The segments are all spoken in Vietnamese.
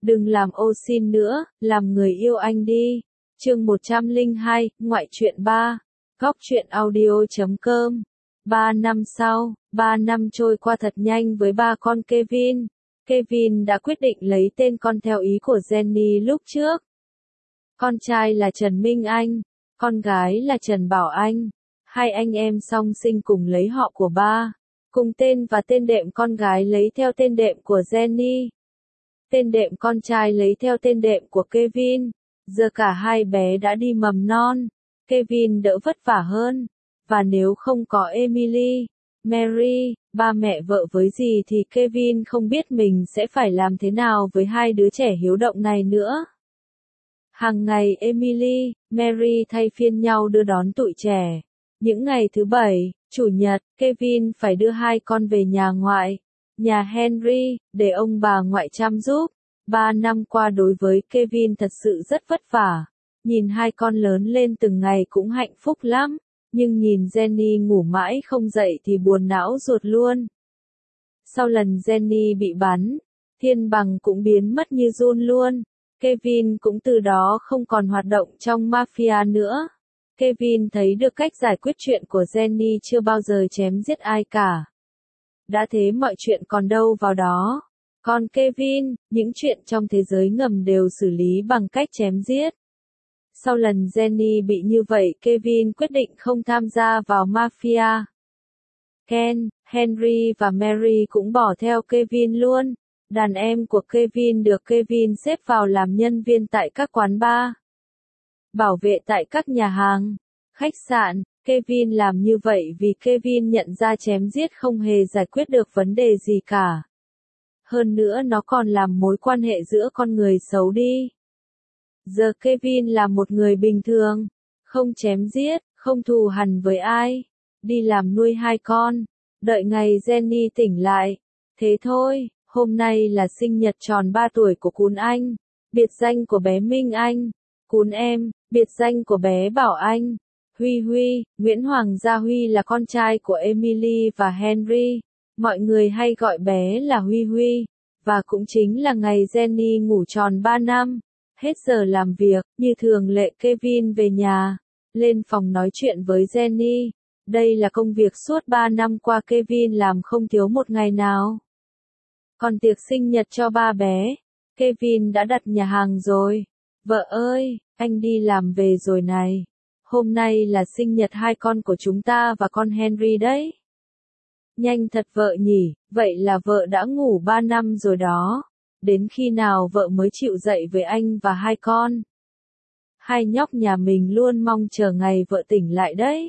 Đừng làm ô xin nữa, làm người yêu anh đi. Chương 102, ngoại truyện 3. Góc truyện audio.com. 3 năm sau, 3 năm trôi qua thật nhanh với ba con Kevin. Kevin đã quyết định lấy tên con theo ý của Jenny lúc trước. Con trai là Trần Minh Anh, con gái là Trần Bảo Anh. Hai anh em song sinh cùng lấy họ của ba, cùng tên và tên đệm con gái lấy theo tên đệm của Jenny. Tên đệm con trai lấy theo tên đệm của Kevin. Giờ cả hai bé đã đi mầm non, Kevin đỡ vất vả hơn. Và nếu không có Emily, Mary, ba mẹ vợ với gì thì Kevin không biết mình sẽ phải làm thế nào với hai đứa trẻ hiếu động này nữa. Hàng ngày Emily, Mary thay phiên nhau đưa đón tụi trẻ. Những ngày thứ Bảy, Chủ nhật, Kevin phải đưa hai con về nhà ngoại, nhà Henry, để ông bà ngoại chăm giúp. 3 năm qua đối với Kevin thật sự rất vất vả. Nhìn hai con lớn lên từng ngày cũng hạnh phúc lắm, nhưng nhìn Jenny ngủ mãi không dậy thì buồn não ruột luôn. Sau lần Jenny bị bắn, Thiên Bằng cũng biến mất như giun luôn. Kevin cũng từ đó không còn hoạt động trong mafia nữa. Kevin thấy được cách giải quyết chuyện của Jenny chưa bao giờ chém giết ai cả. Đã thế mọi chuyện còn đâu vào đó. Còn Kevin, những chuyện trong thế giới ngầm đều xử lý bằng cách chém giết. Sau lần Jenny bị như vậy, Kevin quyết định không tham gia vào mafia. Ken, Henry và Mary cũng bỏ theo Kevin luôn. Đàn em của Kevin được Kevin xếp vào làm nhân viên tại các quán bar, bảo vệ tại các nhà hàng, khách sạn. Kevin làm như vậy vì Kevin nhận ra chém giết không hề giải quyết được vấn đề gì cả. Hơn nữa nó còn làm mối quan hệ giữa con người xấu đi. Giờ Kevin là một người bình thường, không chém giết, không thù hằn với ai, đi làm nuôi hai con, đợi ngày Jenny tỉnh lại. Thế thôi, hôm nay là sinh nhật tròn 3 tuổi của Cún Anh, biệt danh của bé Minh Anh. Cún em, biệt danh của bé Bảo Anh. Huy Huy, Nguyễn Hoàng Gia Huy là con trai của Emily và Henry. Mọi người hay gọi bé là Huy Huy. Và cũng chính là ngày Jenny ngủ tròn 3 năm. Hết giờ làm việc, như thường lệ Kevin về nhà, lên phòng nói chuyện với Jenny. Đây là công việc suốt 3 năm qua Kevin làm không thiếu một ngày nào. Còn tiệc sinh nhật cho ba bé, Kevin đã đặt nhà hàng rồi. Vợ ơi, anh đi làm về rồi này. Hôm nay là sinh nhật hai con của chúng ta và con Henry đấy. Nhanh thật vợ nhỉ, vậy là vợ đã ngủ 3 năm rồi đó. Đến khi nào vợ mới chịu dậy với anh và hai con? Hai nhóc nhà mình luôn mong chờ ngày vợ tỉnh lại đấy.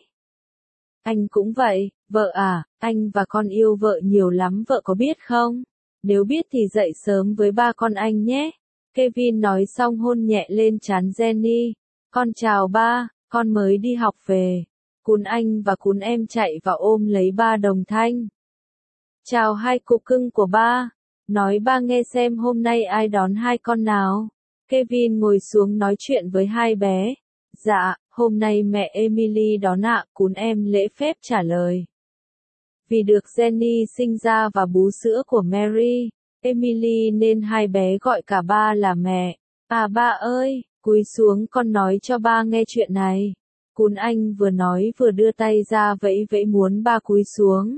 Anh cũng vậy, vợ à, anh và con yêu vợ nhiều lắm vợ có biết không? Nếu biết thì dậy sớm với ba con anh nhé. Kevin nói xong hôn nhẹ lên trán Jenny. Con chào ba, con mới đi học về. Cún Anh và Cún em chạy vào ôm lấy ba đồng thanh. Chào hai cục cưng của ba. Nói ba nghe xem hôm nay ai đón hai con nào. Kevin ngồi xuống nói chuyện với hai bé. Dạ, hôm nay mẹ Emily đón ạ, Cún em lễ phép trả lời. Vì được Jenny sinh ra và bú sữa của Mary, Emily nên hai bé gọi cả ba là mẹ. À ba ơi, cúi xuống con nói cho ba nghe chuyện này. Cún Anh vừa nói vừa đưa tay ra vẫy vẫy muốn ba cúi xuống.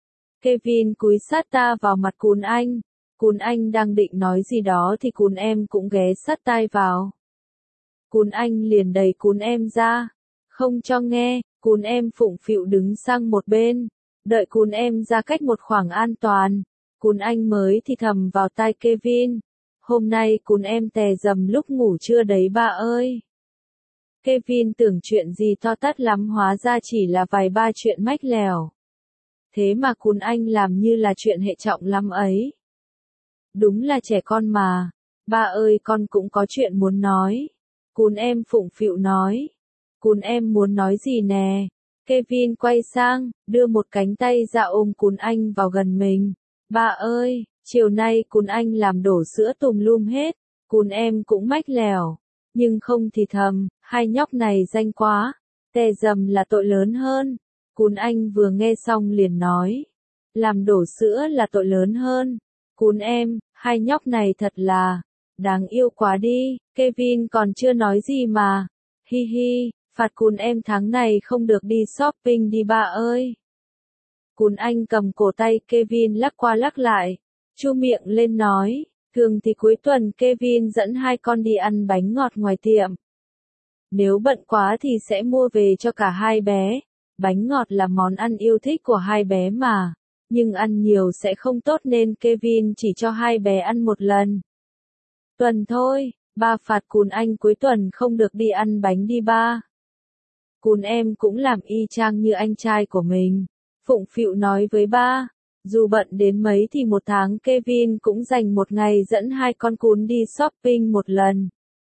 Kevin cúi sát ta vào mặt Cún Anh. Cún Anh đang định nói gì đó thì Cún em cũng ghé sát tai vào. Cún Anh liền đẩy Cún em ra. Không cho nghe, Cún em phụng phịu đứng sang một bên. Đợi Cún em ra cách một khoảng an toàn. Cún Anh mới thì thầm vào tai Kevin. Hôm nay Cún em tè dầm lúc ngủ trưa đấy ba ơi. Kevin tưởng chuyện gì to tát lắm hóa ra chỉ là vài ba chuyện mách lèo. Thế mà Cún Anh làm như là chuyện hệ trọng lắm ấy. Đúng là trẻ con mà. Ba ơi con cũng có chuyện muốn nói. Cún em phụng phịu nói. Cún em muốn nói gì nè? Kevin quay sang, đưa một cánh tay ra ôm Cún Anh vào gần mình. Ba ơi, chiều nay Cún Anh làm đổ sữa tùm lum hết. Cún em cũng mách lèo. Nhưng không thì thầm, hai nhóc này danh quá. Tè dầm là tội lớn hơn. Cún Anh vừa nghe xong liền nói. Làm đổ sữa là tội lớn hơn. Cún em, hai nhóc này thật là. Đáng yêu quá đi, Kevin còn chưa nói gì mà. Hi hi, phạt Cún em tháng này không được đi shopping đi ba ơi. Cún Anh cầm cổ tay Kevin lắc qua lắc lại, chu miệng lên nói, thường thì cuối tuần Kevin dẫn hai con đi ăn bánh ngọt ngoài tiệm. Nếu bận quá thì sẽ mua về cho cả hai bé. Bánh ngọt là món ăn yêu thích của hai bé mà, nhưng ăn nhiều sẽ không tốt nên Kevin chỉ cho hai bé ăn một lần. Tuần thôi, ba phạt Cún Anh cuối tuần không được đi ăn bánh đi ba. Cún em cũng làm y chang như anh trai của mình. Phụng phịu nói với ba, dù bận đến mấy thì một tháng Kevin cũng dành một ngày dẫn hai con cún đi shopping một lần.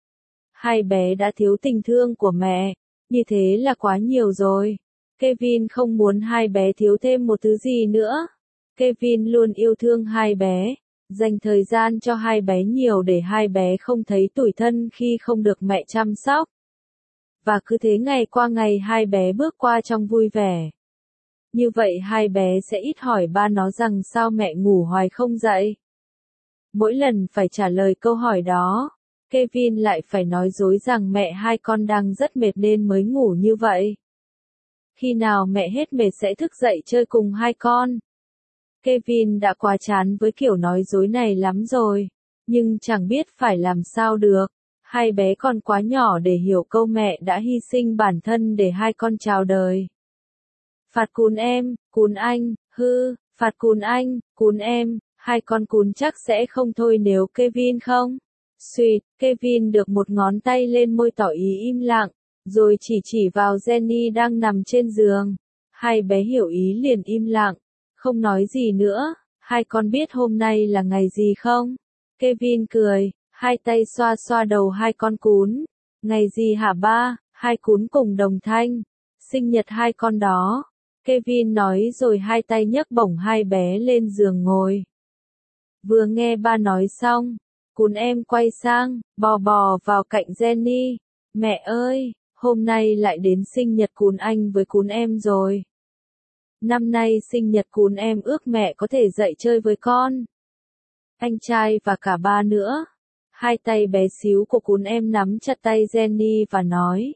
Hai bé đã thiếu tình thương của mẹ, như thế là quá nhiều rồi. Kevin không muốn hai bé thiếu thêm một thứ gì nữa. Kevin luôn yêu thương hai bé, dành thời gian cho hai bé nhiều để hai bé không thấy tủi thân khi không được mẹ chăm sóc. Và cứ thế ngày qua ngày hai bé bước qua trong vui vẻ. Như vậy hai bé sẽ ít hỏi ba nó rằng sao mẹ ngủ hoài không dậy. Mỗi lần phải trả lời câu hỏi đó, Kevin lại phải nói dối rằng mẹ hai con đang rất mệt nên mới ngủ như vậy. Khi nào mẹ hết mệt sẽ thức dậy chơi cùng hai con. Kevin đã quá chán với kiểu nói dối này lắm rồi, nhưng chẳng biết phải làm sao được. Hai bé còn quá nhỏ để hiểu câu mẹ đã hy sinh bản thân để hai con chào đời. Phạt Cún em, Cún Anh, phạt Cún em, hai con cún chắc sẽ không thôi nếu Kevin không. Xuyệt, Kevin được một ngón tay lên môi tỏ ý im lặng, rồi chỉ vào Jenny đang nằm trên giường. Hai bé hiểu ý liền im lặng, không nói gì nữa. Hai con biết hôm nay là ngày gì không? Kevin cười, hai tay xoa xoa đầu hai con cún. Ngày gì hả ba? Hai cún cùng đồng thanh. Sinh nhật hai con đó. Kevin nói rồi hai tay nhấc bổng hai bé lên giường ngồi. Vừa nghe ba nói xong, Cún em quay sang, bò vào cạnh Jenny. Mẹ ơi, hôm nay lại đến sinh nhật Cún Anh với Cún em rồi. Năm nay sinh nhật Cún em ước mẹ có thể dậy chơi với con. Anh trai và cả ba nữa. Hai tay bé xíu của Cún em nắm chặt tay Jenny và nói.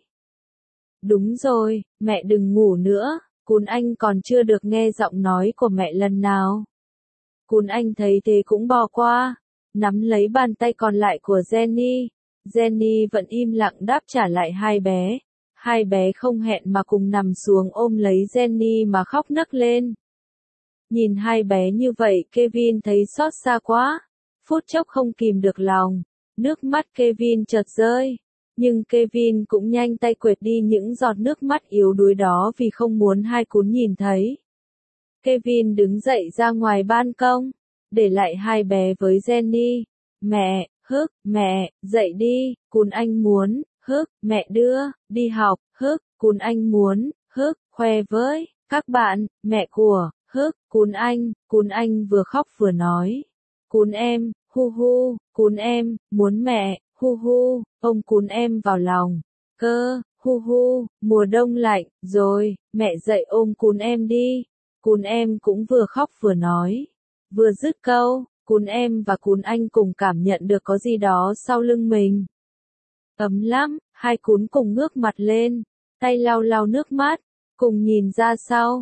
Đúng rồi, mẹ đừng ngủ nữa, Cún Anh còn chưa được nghe giọng nói của mẹ lần nào. Cún Anh thấy thế cũng bò qua, nắm lấy bàn tay còn lại của Jenny. Jenny vẫn im lặng đáp trả lại hai bé. Hai bé không hẹn mà cùng nằm xuống ôm lấy Jenny mà khóc nấc lên. Nhìn hai bé như vậy Kevin thấy xót xa quá. Phút chốc không kìm được lòng. Nước mắt Kevin chợt rơi. Nhưng Kevin cũng nhanh tay quệt đi những giọt nước mắt yếu đuối đó vì không muốn hai cún nhìn thấy. Kevin đứng dậy ra ngoài ban công, để lại hai bé với Jenny. Mẹ, mẹ, dậy đi, Cún Anh muốn, mẹ đưa, đi học, Cún Anh muốn, khoe với, các bạn, mẹ của, Cún Anh vừa khóc vừa nói. Cún em, Cún em, muốn mẹ, ôm Cún em vào lòng. Mùa đông lạnh, rồi, mẹ dậy ôm Cún em đi. Cún em cũng vừa khóc vừa nói. Vừa dứt câu, Cún em và Cún Anh cùng cảm nhận được có gì đó sau lưng mình. Ấm lắm, hai cún cùng ngước mặt lên, tay lau lau nước mắt, cùng nhìn ra sau,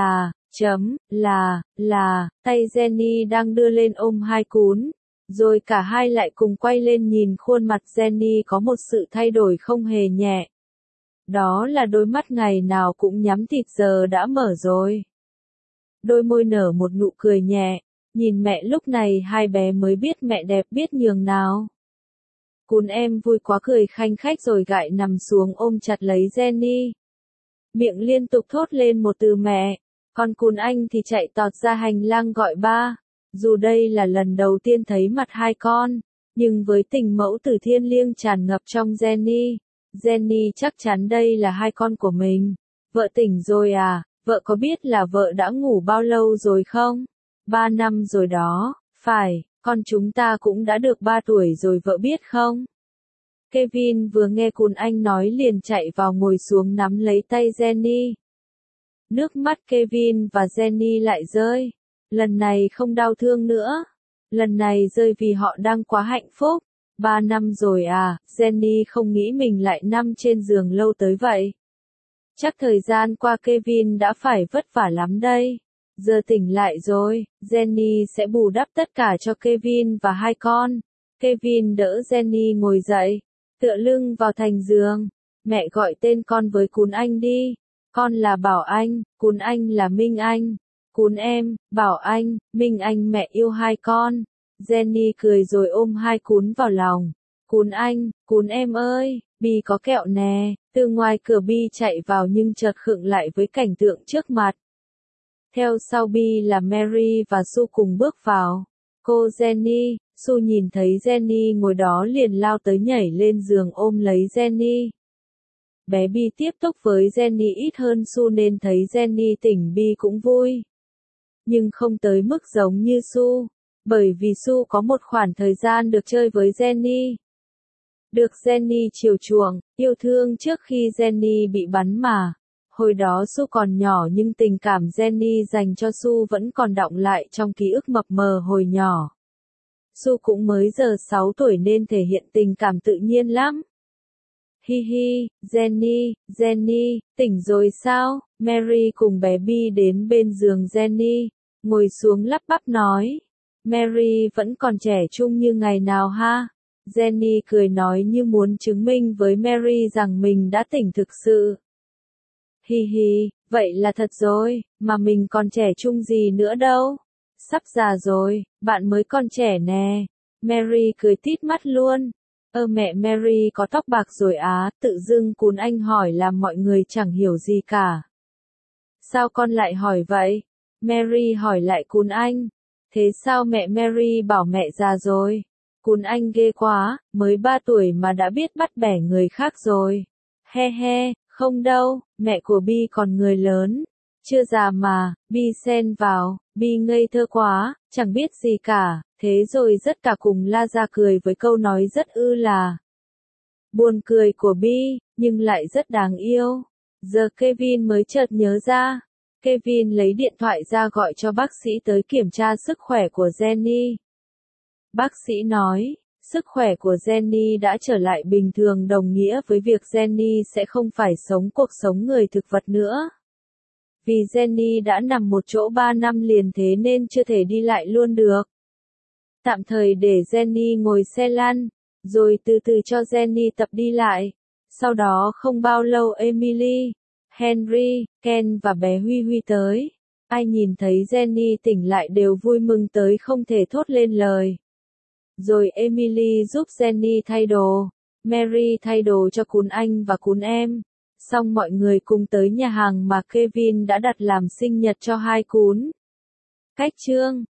tay Jenny đang đưa lên ôm hai cún. Rồi cả hai lại cùng quay lên nhìn khuôn mặt Jenny có một sự thay đổi không hề nhẹ. Đó là đôi mắt ngày nào cũng nhắm tịt giờ đã mở rồi. Đôi môi nở một nụ cười nhẹ, nhìn mẹ lúc này hai bé mới biết mẹ đẹp biết nhường nào. Cún em vui quá cười khanh khách rồi gại nằm xuống ôm chặt lấy Jenny. Miệng liên tục thốt lên một từ mẹ, còn Cún Anh thì chạy tọt ra hành lang gọi ba. Dù đây là lần đầu tiên thấy mặt hai con, nhưng với tình mẫu tử thiêng liêng tràn ngập trong Jenny chắc chắn đây là hai con của mình. Vợ tỉnh rồi à? Vợ có biết là vợ đã ngủ bao lâu rồi không? 3 năm rồi đó, phải, con chúng ta cũng đã được 3 tuổi rồi vợ biết không? Kevin vừa nghe Cún Anh nói liền chạy vào ngồi xuống nắm lấy tay Jenny. Nước mắt Kevin và Jenny lại rơi. Lần này không đau thương nữa. Lần này rơi vì họ đang quá hạnh phúc. 3 năm rồi à, Jenny không nghĩ mình lại nằm trên giường lâu tới vậy. Chắc thời gian qua Kevin đã phải vất vả lắm đây. Giờ tỉnh lại rồi, Jenny sẽ bù đắp tất cả cho Kevin và hai con. Kevin đỡ Jenny ngồi dậy, tựa lưng vào thành giường. Mẹ gọi tên con với Cún Anh đi. Con là Bảo Anh, Cún Anh là Minh Anh. Cún em, Bảo Anh, Minh Anh mẹ yêu hai con. Jenny cười rồi ôm hai Cún vào lòng. Cún anh, Cún em ơi, Bi có kẹo nè. Từ ngoài cửa Bi chạy vào nhưng chợt khựng lại với cảnh tượng trước mặt. Theo sau Bi là Mary và Sue cùng bước vào. Cô Jenny, Sue nhìn thấy Jenny ngồi đó liền lao tới nhảy lên giường ôm lấy Jenny. Bé Bi tiếp tục với Jenny ít hơn Sue nên thấy Jenny tỉnh Bi cũng vui. Nhưng không tới mức giống như Sue, bởi vì Sue có một khoảng thời gian được chơi với Jenny. Được Jenny chiều chuộng, yêu thương trước khi Jenny bị bắn mà. Hồi đó Sue còn nhỏ nhưng tình cảm Jenny dành cho Sue vẫn còn đọng lại trong ký ức mập mờ hồi nhỏ. Sue cũng mới giờ 6 tuổi nên thể hiện tình cảm tự nhiên lắm. Hi hi, Jenny, tỉnh rồi sao? Mary cùng bé Bi đến bên giường Jenny, ngồi xuống lắp bắp nói. Mary vẫn còn trẻ trung như ngày nào ha? Jenny cười nói như muốn chứng minh với Mary rằng mình đã tỉnh thực sự. Hi hi, vậy là thật rồi, mà mình còn trẻ trung gì nữa đâu. Sắp già rồi, bạn mới còn trẻ nè. Mary cười tít mắt luôn. Mẹ Mary có tóc bạc rồi á, tự dưng Cún Anh hỏi làm mọi người chẳng hiểu gì cả. Sao con lại hỏi vậy? Mary hỏi lại Cún Anh. Thế sao mẹ Mary bảo mẹ già rồi? Cún Anh ghê quá, mới 3 tuổi mà đã biết bắt bẻ người khác rồi. He he, không đâu, mẹ của Bi còn người lớn. Chưa già mà, Bi xen vào, Bi ngây thơ quá, chẳng biết gì cả, thế rồi tất cả cùng la ra cười với câu nói rất là buồn cười của Bi, nhưng lại rất đáng yêu. Giờ Kevin mới chợt nhớ ra. Kevin lấy điện thoại ra gọi cho bác sĩ tới kiểm tra sức khỏe của Jenny. Bác sĩ nói, sức khỏe của Jenny đã trở lại bình thường đồng nghĩa với việc Jenny sẽ không phải sống cuộc sống người thực vật nữa. Vì Jenny đã nằm một chỗ 3 năm liền thế nên chưa thể đi lại luôn được. Tạm thời để Jenny ngồi xe lăn, rồi từ từ cho Jenny tập đi lại. Sau đó không bao lâu Emily, Henry, Ken và bé Huy Huy tới. Ai nhìn thấy Jenny tỉnh lại đều vui mừng tới không thể thốt lên lời. Rồi Emily giúp Jenny thay đồ, Mary thay đồ cho Cún Anh và Cún em. Xong mọi người cùng tới nhà hàng mà Kevin đã đặt làm sinh nhật cho hai Cún. Cách chương